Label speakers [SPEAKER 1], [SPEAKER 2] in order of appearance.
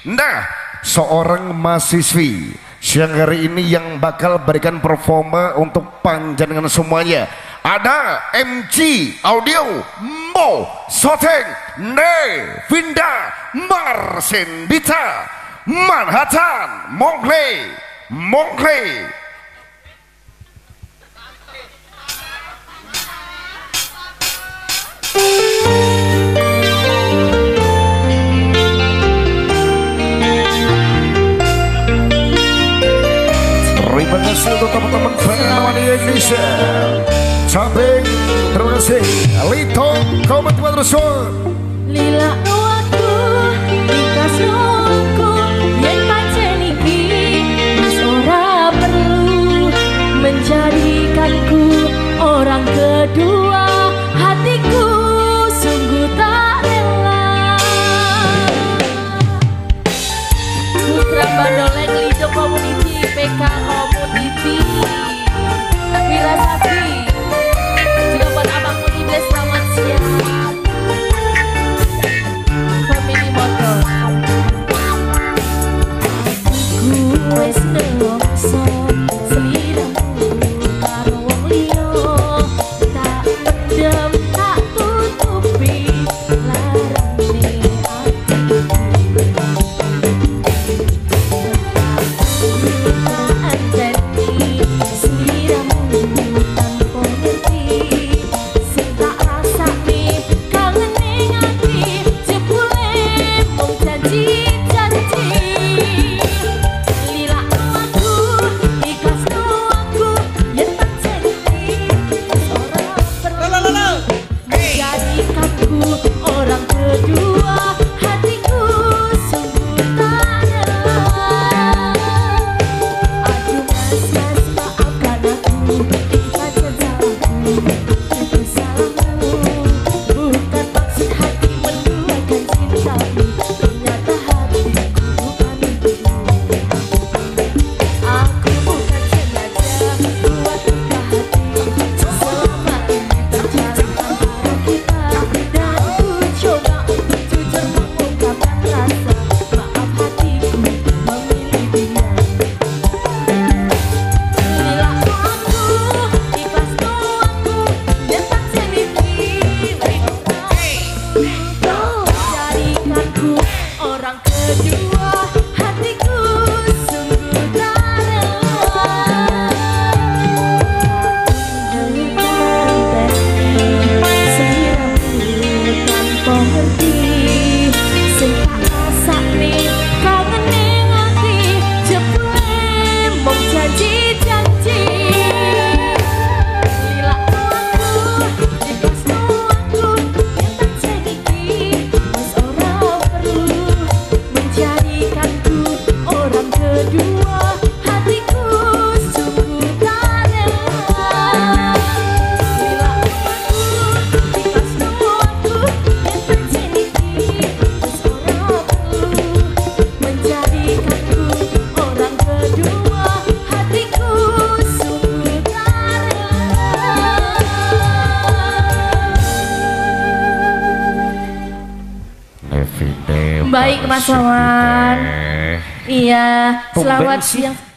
[SPEAKER 1] Nah, seorang mahasiswi siang hari ini yang bakal berikan performa untuk panjenengan semuanya. Ada MC Audio Mo Soteng Nevinda Marsin Bita Manhattan Mongley terima kasih untuk teman-teman fans di Indonesia. Samping terima kasih Lito Komet Waterson
[SPEAKER 2] Lila aku ikas aku yen pancen iki wis ora perlu menjadikanku orang kedua, hatiku sungguh tak rela. Putra Bandolek Lido Community PK Community Wira Sakti juga buat abangku Iblis, selamat siang. Family Motor aku wis nelongso sliramu karo wong liya, tak pendem tak tutupi larane atiku. Orang kedua, hatiku sungguh tak rela. Aduh mas, maafkan aku, pacar salahku, itu salahmu. Bukan maksud hati menduakan cintamu, ternyata hatiku bukan untukmu. Aku bukan sengaja buat luka hati, selama ini berjalan antara kita. Orang kedua, hatiku sungguh tak rela. Seliramu tanpa henti, sing tak rasane kangen ning ati, jebule mung janji-janji. Lila aku, ikhlasno aku, yen pancen iki wis ora perlu menjadikanku orang kedua, hatiku sungguh tak rela. Lila aku, ikhlasno aku, yen pancen iki wis ora perlu menjadikanku orang kedua, hatiku sungguh tak rela.
[SPEAKER 1] Nevinda.
[SPEAKER 2] Baik Mas Wawan. Iya, selamat siang.